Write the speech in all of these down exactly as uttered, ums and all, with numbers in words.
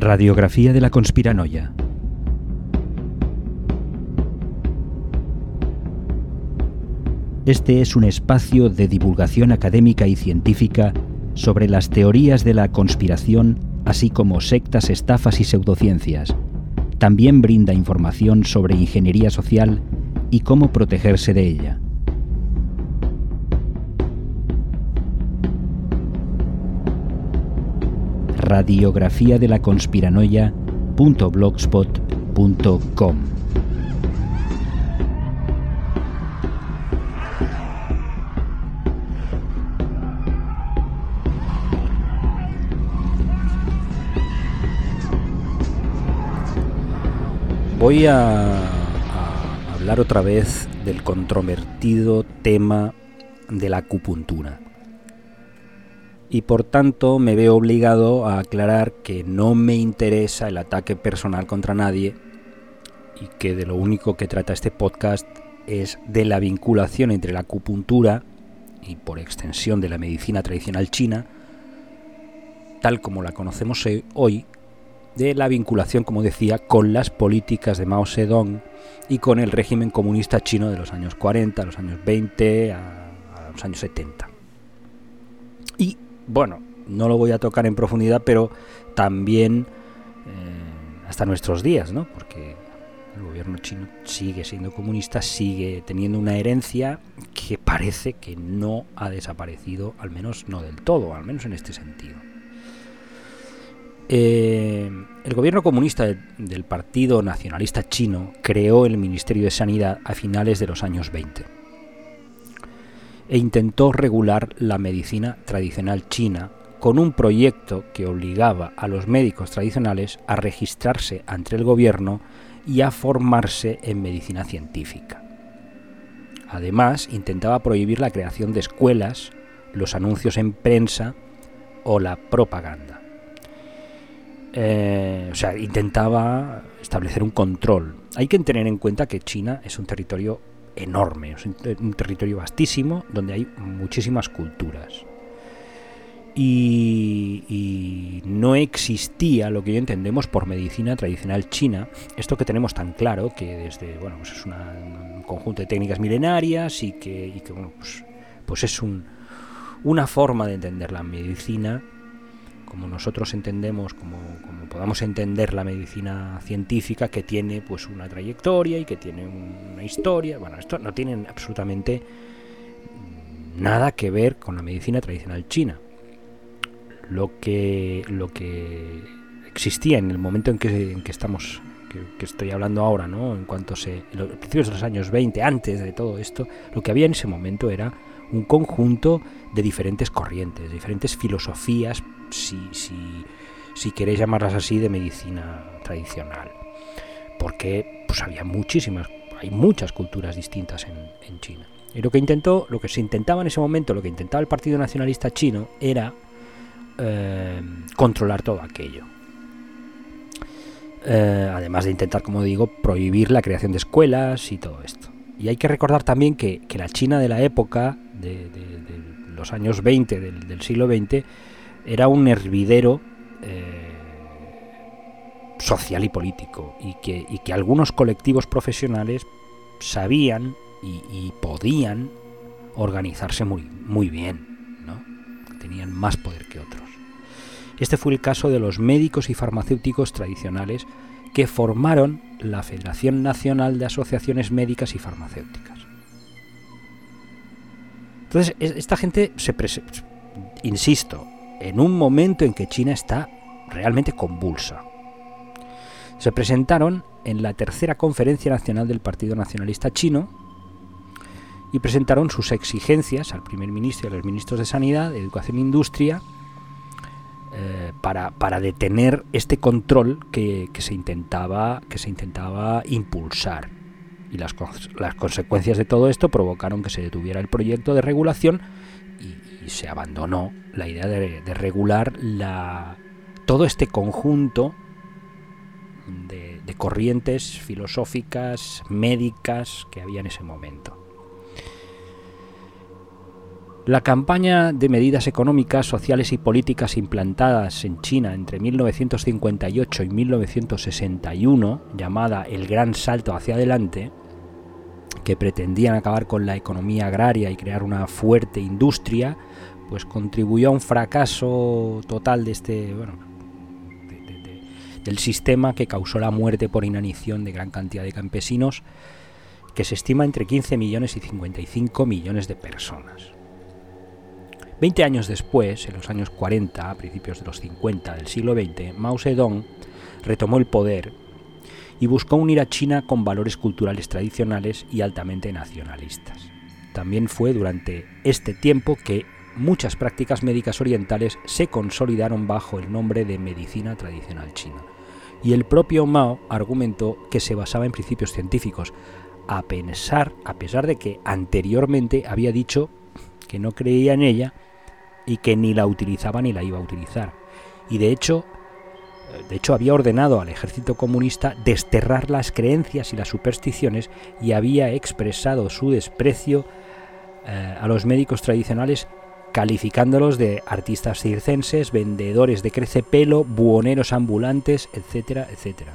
Radiografía de la conspiranoia. Este es un espacio de divulgación académica y científica sobre las teorías de la conspiración, así como sectas, estafas y pseudociencias. También brinda información sobre ingeniería social y cómo protegerse de ella. Radiografía de la conspiranoia punto blogspot punto com. Voy a, a hablar otra vez del controvertido tema de la acupuntura. Y por tanto me veo obligado a aclarar que no me interesa el ataque personal contra nadie y que de lo único que trata este podcast es de la vinculación entre la acupuntura y por extensión de la medicina tradicional china, tal como la conocemos hoy, de la vinculación, como decía, con las políticas de Mao Zedong y con el régimen comunista chino de los años cuarenta, a los años veinte, a, a los años setenta. Y bueno, no lo voy a tocar en profundidad, pero también eh, hasta nuestros días, ¿no? Porque el gobierno chino sigue siendo comunista, sigue teniendo una herencia que parece que no ha desaparecido, al menos no del todo, al menos en este sentido. Eh, el gobierno comunista de, del Partido Nacionalista Chino creó el Ministerio de Sanidad a finales de los años veinte. E intentó regular la medicina tradicional china con un proyecto que obligaba a los médicos tradicionales a registrarse ante el gobierno y a formarse en medicina científica. Además, intentaba prohibir la creación de escuelas, los anuncios en prensa o la propaganda. Eh, o sea, intentaba establecer un control. Hay que tener en cuenta que China es un territorio enorme, es un, un territorio vastísimo donde hay muchísimas culturas y, y no existía lo que hoy entendemos por medicina tradicional china, esto que tenemos tan claro que desde, bueno, pues es una, un conjunto de técnicas milenarias y que, y que bueno, pues, pues es un, una forma de entender la medicina como nosotros entendemos, como, como podamos entender la medicina científica, que tiene pues una trayectoria y que tiene una historia. Bueno, esto no tiene absolutamente nada que ver con la medicina tradicional china. Lo que, lo que existía en el momento en que, en que estamos, que, que estoy hablando ahora, ¿no? En cuanto se, en los principios de los años veinte, antes de todo esto, lo que había en ese momento era un conjunto de diferentes corrientes, de diferentes filosofías, si, si, si queréis llamarlas así, de medicina tradicional. Porque pues había muchísimas, hay muchas culturas distintas en, en China. Y lo que intentó, lo que se intentaba en ese momento, lo que intentaba el Partido Nacionalista Chino era eh, controlar todo aquello. Eh, además de intentar, como digo, prohibir la creación de escuelas y todo esto. Y hay que recordar también que, que la China de la época, de, de, de los años veinte, del, del siglo veinte, era un hervidero eh, social y político, y que, y que algunos colectivos profesionales sabían y, y podían organizarse muy, muy bien, ¿no? Tenían más poder que otros. Este fue el caso de los médicos y farmacéuticos tradicionales que formaron la Federación Nacional de Asociaciones Médicas y Farmacéuticas. Entonces, esta gente se presenta, insisto, en un momento en que China está realmente convulsa. Se presentaron en la tercera conferencia nacional del Partido Nacionalista Chino y presentaron sus exigencias al primer ministro y a los ministros de Sanidad, Educación e Industria, eh, para, para detener este control que, que, se intentaba, que se intentaba impulsar. Y las, las consecuencias de todo esto provocaron que se detuviera el proyecto de regulación y, y se abandonó la idea de, de regular la, todo este conjunto de, de corrientes filosóficas, médicas que había en ese momento. La campaña de medidas económicas, sociales y políticas implantadas en China entre mil novecientos cincuenta y ocho y mil novecientos sesenta y uno, llamada el Gran Salto hacia adelante, que pretendían acabar con la economía agraria y crear una fuerte industria, pues contribuyó a un fracaso total de este, bueno, de, de, de, del sistema, que causó la muerte por inanición de gran cantidad de campesinos, que se estima entre quince millones y cincuenta y cinco millones de personas. Veinte años después, en los años cuarenta, a principios de los cincuenta del siglo veinte, Mao Zedong retomó el poder y buscó unir a China con valores culturales tradicionales y altamente nacionalistas. También fue durante este tiempo que muchas prácticas médicas orientales se consolidaron bajo el nombre de medicina tradicional china. Y el propio Mao argumentó que se basaba en principios científicos, a pesar, a pesar de que anteriormente había dicho que no creía en ella y que ni la utilizaba ni la iba a utilizar. Y de hecho, de hecho había ordenado al ejército comunista desterrar las creencias y las supersticiones, y había expresado su desprecio eh, a los médicos tradicionales, calificándolos de artistas circenses, vendedores de crecepelo, buhoneros ambulantes, etcétera, etcétera.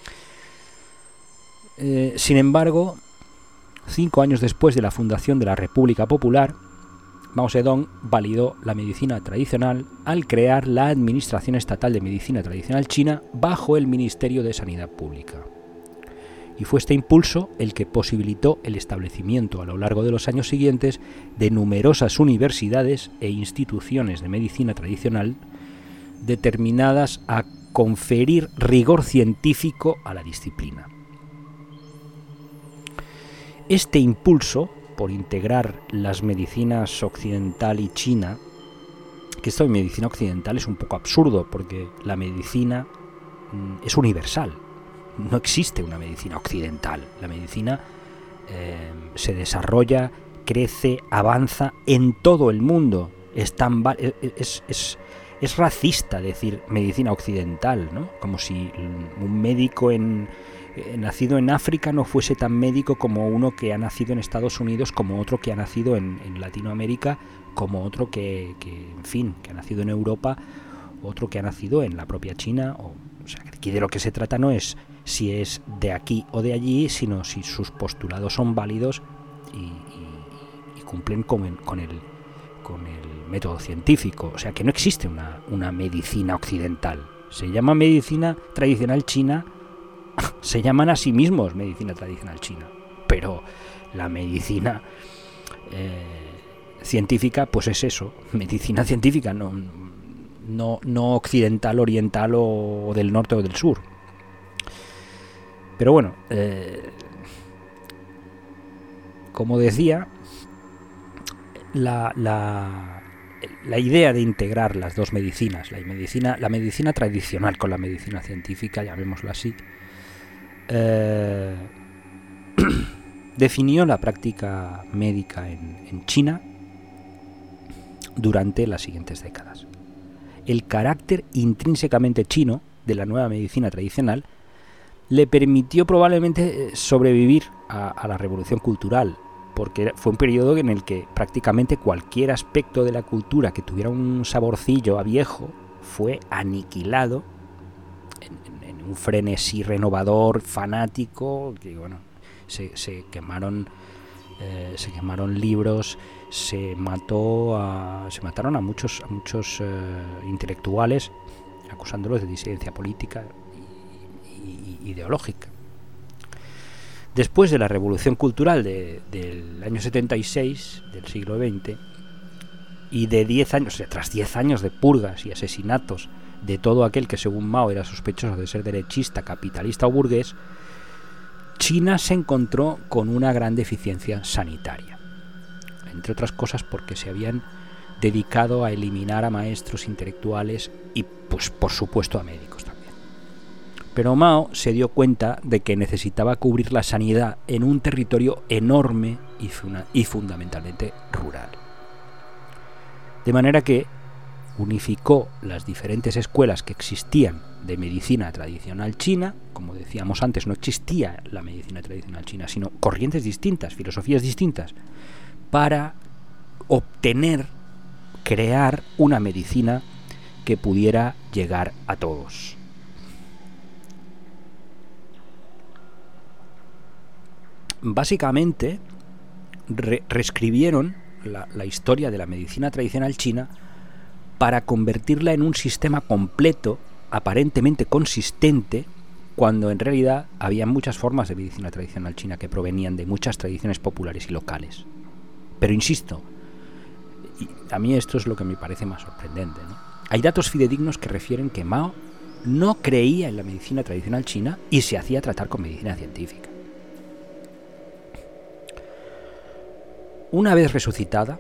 Eh, sin embargo, cinco años después de la fundación de la República Popular, Mao Zedong validó la medicina tradicional al crear la Administración Estatal de Medicina Tradicional China bajo el Ministerio de Sanidad Pública. Y fue este impulso el que posibilitó el establecimiento a lo largo de los años siguientes de numerosas universidades e instituciones de medicina tradicional determinadas a conferir rigor científico a la disciplina. Este impulso por integrar las medicinas occidental y china, que esto de medicina occidental es un poco absurdo, porque la medicina es universal, no existe una medicina occidental. La medicina eh, se desarrolla, crece, avanza en todo el mundo. Es, tan va- es, es, es racista decir medicina occidental, ¿no? Como si un médico en Eh, nacido en África no fuese tan médico como uno que ha nacido en Estados Unidos, como otro que ha nacido en, en Latinoamérica, como otro que, que, en fin, que ha nacido en Europa, otro que ha nacido en la propia China. O, o sea, aquí de lo que se trata no es si es de aquí o de allí, sino si sus postulados son válidos y, y, y cumplen con el, con, el, con el método científico. O sea, que no existe una, una medicina occidental. Se llama medicina tradicional china. Se llaman a sí mismos medicina tradicional china, pero la medicina eh, científica pues es eso, medicina científica, no, no, no occidental, oriental o del norte o del sur. Pero bueno, eh, como decía, la, la, la idea de integrar las dos medicinas, la medicina, la medicina tradicional con la medicina científica, llamémoslo así, Eh, definió la práctica médica en, en China durante las siguientes décadas. El carácter intrínsecamente chino de la nueva medicina tradicional le permitió probablemente sobrevivir a, a la revolución cultural, porque fue un periodo en el que prácticamente cualquier aspecto de la cultura que tuviera un saborcillo a viejo fue aniquilado en, en, en un frenesí renovador, fanático, que bueno, se, se quemaron eh, se quemaron libros, se mató a, se mataron a muchos a muchos eh, intelectuales, acusándolos de disidencia política y, y, ideológica. Después de la revolución cultural de, del año setenta y seis del siglo veinte y de diez años, o sea, tras diez años de purgas y asesinatos de todo aquel que según Mao era sospechoso de ser derechista, capitalista o burgués, China se encontró con una gran deficiencia sanitaria, entre otras cosas porque se habían dedicado a eliminar a maestros intelectuales y, pues, por supuesto, a médicos también. Pero Mao se dio cuenta de que necesitaba cubrir la sanidad en un territorio enorme y, funa- y fundamentalmente rural. De manera que unificó las diferentes escuelas que existían de medicina tradicional china. Como decíamos antes, no existía la medicina tradicional china, sino corrientes distintas, filosofías distintas, para optar tener, crear una medicina que pudiera llegar a todos. Básicamente, re- reescribieron la, la historia de la medicina tradicional china para convertirla en un sistema completo, aparentemente consistente, cuando en realidad había muchas formas de medicina tradicional china que provenían de muchas tradiciones populares y locales. Pero insisto, y a mí esto es lo que me parece más sorprendente, ¿no? Hay datos fidedignos que refieren que Mao no creía en la medicina tradicional china y se hacía tratar con medicina científica. Una vez resucitada,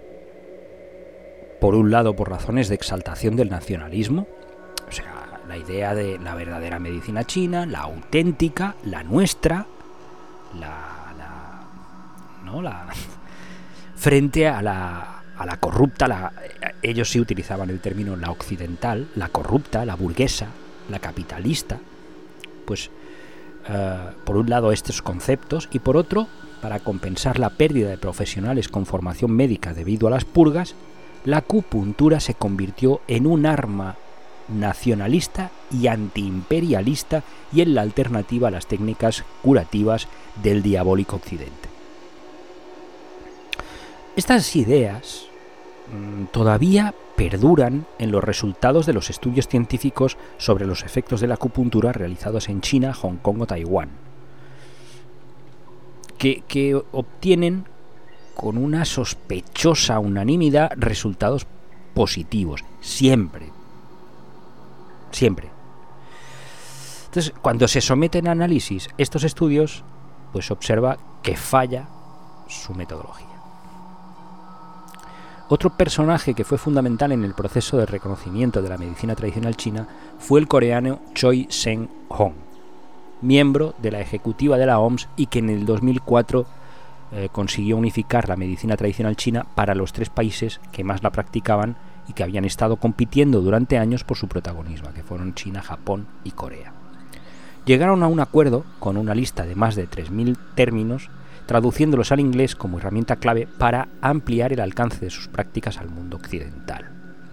por un lado por razones de exaltación del nacionalismo, o sea, la idea de la verdadera medicina china, la auténtica, la nuestra, la, la ¿no? la frente a la, a la corrupta, la, ellos sí utilizaban el término la occidental, la corrupta, la burguesa, la capitalista, pues uh, por un lado estos conceptos y por otro, para compensar la pérdida de profesionales con formación médica debido a las purgas, la acupuntura se convirtió en un arma nacionalista y antiimperialista y en la alternativa a las técnicas curativas del diabólico occidente. Estas ideas mmm, todavía perduran en los resultados de los estudios científicos sobre los efectos de la acupuntura realizados en China, Hong Kong o Taiwán, que, que obtienen con una sospechosa unanimidad resultados positivos, siempre, siempre. Entonces, cuando se someten a análisis estos estudios, pues se observa que falla su metodología. Otro personaje que fue fundamental en el proceso de reconocimiento de la medicina tradicional china fue el coreano Choi Sen-hong, miembro de la ejecutiva de la O M S y que en el dos mil cuatro eh, consiguió unificar la medicina tradicional china para los tres países que más la practicaban y que habían estado compitiendo durante años por su protagonismo, que fueron China, Japón y Corea. Llegaron a un acuerdo con una lista de más de tres mil términos, traduciéndolos al inglés como herramienta clave para ampliar el alcance de sus prácticas al mundo occidental.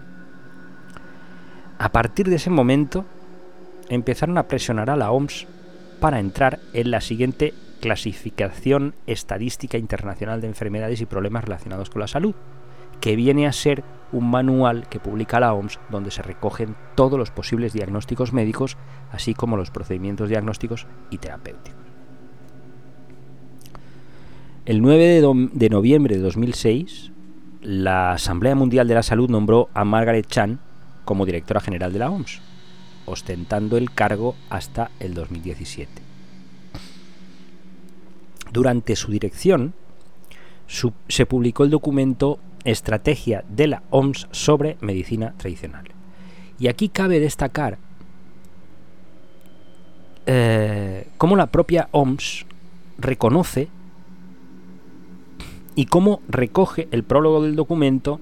A partir de ese momento, empezaron a presionar a la O M S para entrar en la siguiente clasificación estadística internacional de enfermedades y problemas relacionados con la salud, que viene a ser un manual que publica la O M S donde se recogen todos los posibles diagnósticos médicos, así como los procedimientos diagnósticos y terapéuticos. El nueve de noviembre de dos mil seis, la Asamblea Mundial de la Salud nombró a Margaret Chan como directora general de la O M S, ostentando el cargo hasta el dos mil diecisiete. Durante su dirección, su, se publicó el documento Estrategia de la O M S sobre medicina tradicional. Y aquí cabe destacar eh, cómo la propia O M S reconoce y cómo recoge el prólogo del documento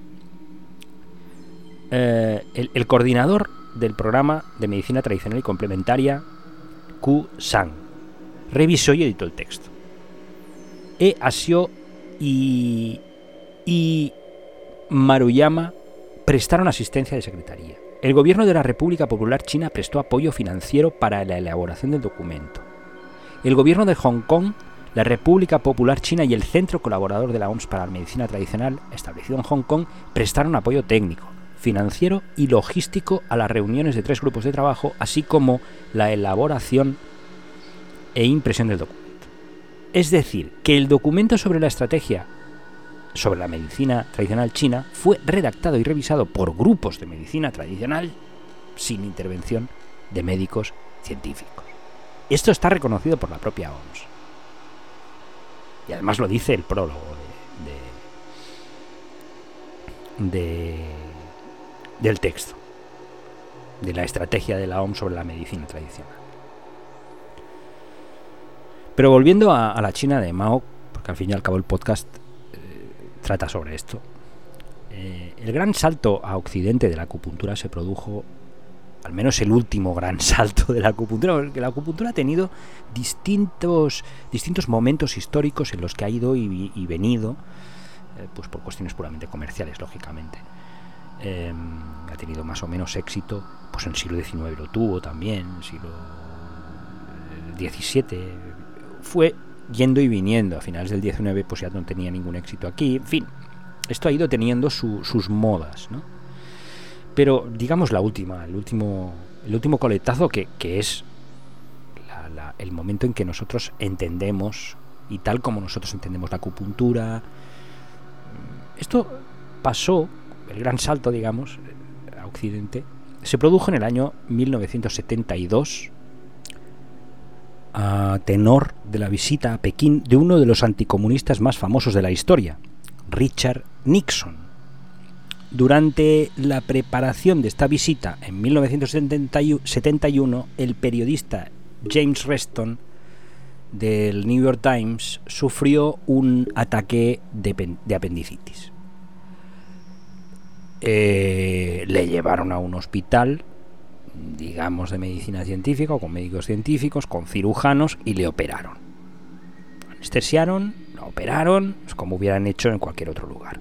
eh, el, el coordinador del programa de medicina tradicional y complementaria, Ku Sang. Revisó y editó el texto. E Asio y, y Maruyama prestaron asistencia de secretaría. El gobierno de la República Popular China prestó apoyo financiero para la elaboración del documento. El gobierno de Hong Kong, la República Popular China y el Centro Colaborador de la O M S para la Medicina Tradicional, establecido en Hong Kong, prestaron apoyo técnico, financiero y logístico a las reuniones de tres grupos de trabajo, así como la elaboración e impresión del documento. Es decir, que el documento sobre la estrategia sobre la medicina tradicional china fue redactado y revisado por grupos de medicina tradicional sin intervención de médicos científicos. Esto está reconocido por la propia O M S. Y además lo dice el prólogo de, de, de, del texto, de la estrategia de la O M S sobre la medicina tradicional. Pero volviendo a, a la China de Mao, porque al fin y al cabo el podcast eh, trata sobre esto, eh, el gran salto a Occidente de la acupuntura se produjo, al menos el último gran salto de la acupuntura, porque la acupuntura ha tenido distintos, distintos momentos históricos en los que ha ido y, y venido eh, pues por cuestiones puramente comerciales, lógicamente. Eh, ha tenido más o menos éxito, pues en el siglo diecinueve lo tuvo también, en el siglo diecisiete fue yendo y viniendo. A finales del diecinueve pues ya no tenía ningún éxito aquí. En fin, esto ha ido teniendo su, sus modas, ¿no? Pero digamos la última, el último, el último coletazo que, que es la, la, el momento en que nosotros entendemos, y tal como nosotros entendemos la acupuntura, esto pasó, el gran salto, digamos, a Occidente, se produjo en el año mil novecientos setenta y dos, a tenor de la visita a Pekín de uno de los anticomunistas más famosos de la historia, Richard Nixon. Durante la preparación de esta visita en mil novecientos setenta y uno, el periodista James Reston del New York Times sufrió un ataque de, de apendicitis. Eh, le llevaron a un hospital, digamos, de medicina científica, o con médicos científicos, con cirujanos, y le operaron. Anestesiaron, lo operaron, es como hubieran hecho en cualquier otro lugar.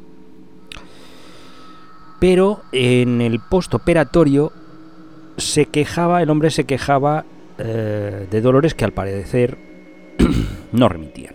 Pero en el postoperatorio se quejaba, el hombre se quejaba eh, de dolores que al parecer no remitían.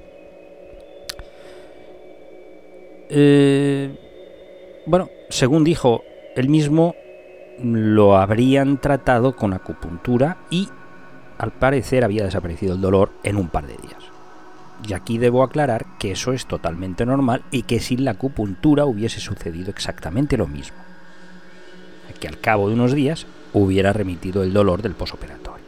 Eh, bueno, según dijo él mismo, lo habrían tratado con acupuntura y al parecer había desaparecido el dolor en un par de días. Y aquí debo aclarar que eso es totalmente normal y que sin la acupuntura hubiese sucedido exactamente lo mismo, que al cabo de unos días hubiera remitido el dolor del posoperatorio.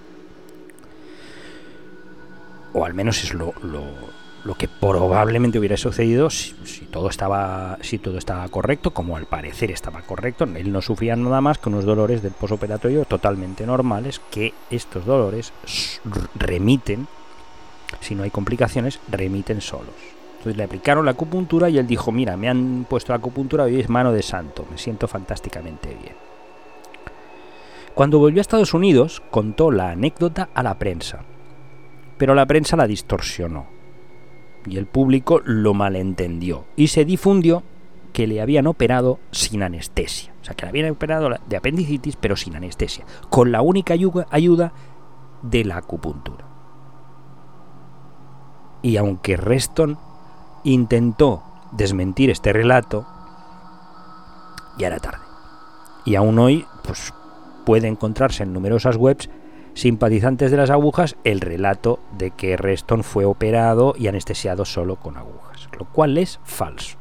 O al menos es lo, lo, lo que probablemente hubiera sucedido si, si todo estaba si todo estaba correcto, como al parecer estaba correcto. Él no sufría nada más que unos dolores del posoperatorio totalmente normales, que estos dolores remiten, si no hay complicaciones, remiten solos. Entonces le aplicaron la acupuntura y él dijo: mira, me han puesto la acupuntura, hoy es mano de santo, me siento fantásticamente bien. Cuando volvió a Estados Unidos, contó la anécdota a la prensa, pero la prensa la distorsionó y el público lo malentendió y se difundió que le habían operado sin anestesia. O sea, que le habían operado de apendicitis pero sin anestesia, con la única ayuda de la acupuntura. Y aunque Reston intentó desmentir este relato, ya era tarde. Y aún hoy pues, puede encontrarse en numerosas webs simpatizantes de las agujas el relato de que Reston fue operado y anestesiado solo con agujas, lo cual es falso.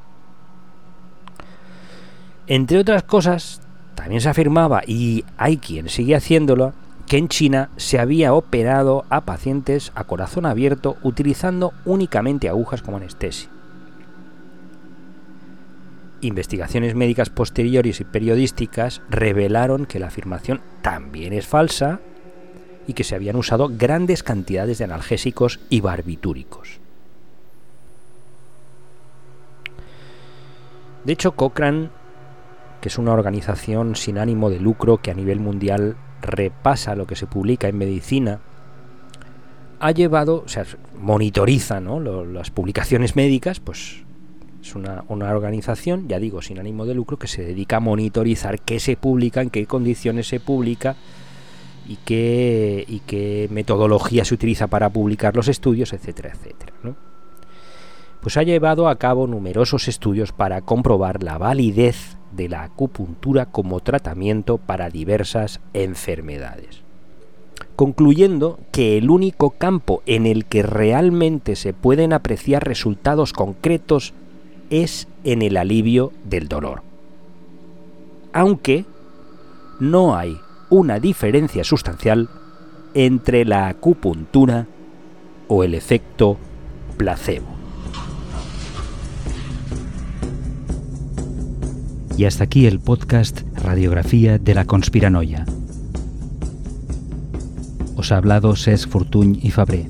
Entre otras cosas, también se afirmaba, y hay quien sigue haciéndolo, que en China se había operado a pacientes a corazón abierto utilizando únicamente agujas como anestesia. Investigaciones médicas posteriores y periodísticas revelaron que la afirmación también es falsa y que se habían usado grandes cantidades de analgésicos y barbitúricos. De hecho, Cochrane, que es una organización sin ánimo de lucro que a nivel mundial repasa lo que se publica en medicina, ha llevado, o sea, monitoriza, ¿no?, lo, las publicaciones médicas, pues es una, una organización, ya digo, sin ánimo de lucro, que se dedica a monitorizar qué se publica, en qué condiciones se publica y qué, y qué metodología se utiliza para publicar los estudios, etcétera, etcétera, ¿no? Pues ha llevado a cabo numerosos estudios para comprobar la validez de la acupuntura como tratamiento para diversas enfermedades, concluyendo que el único campo en el que realmente se pueden apreciar resultados concretos es en el alivio del dolor, aunque no hay una diferencia sustancial entre la acupuntura o el efecto placebo. Y hasta aquí el podcast Radiografía de la Conspiranoia. Os ha hablado Cesc Fortuny y Fabré.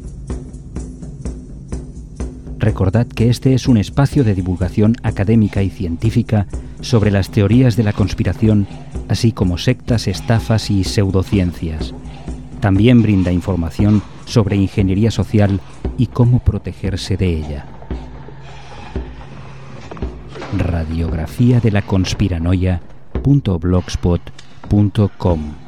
Recordad que este es un espacio de divulgación académica y científica sobre las teorías de la conspiración, así como sectas, estafas y pseudociencias. También brinda información sobre ingeniería social y cómo protegerse de ella. radiografía de la conspiranoia punto blogspot punto com.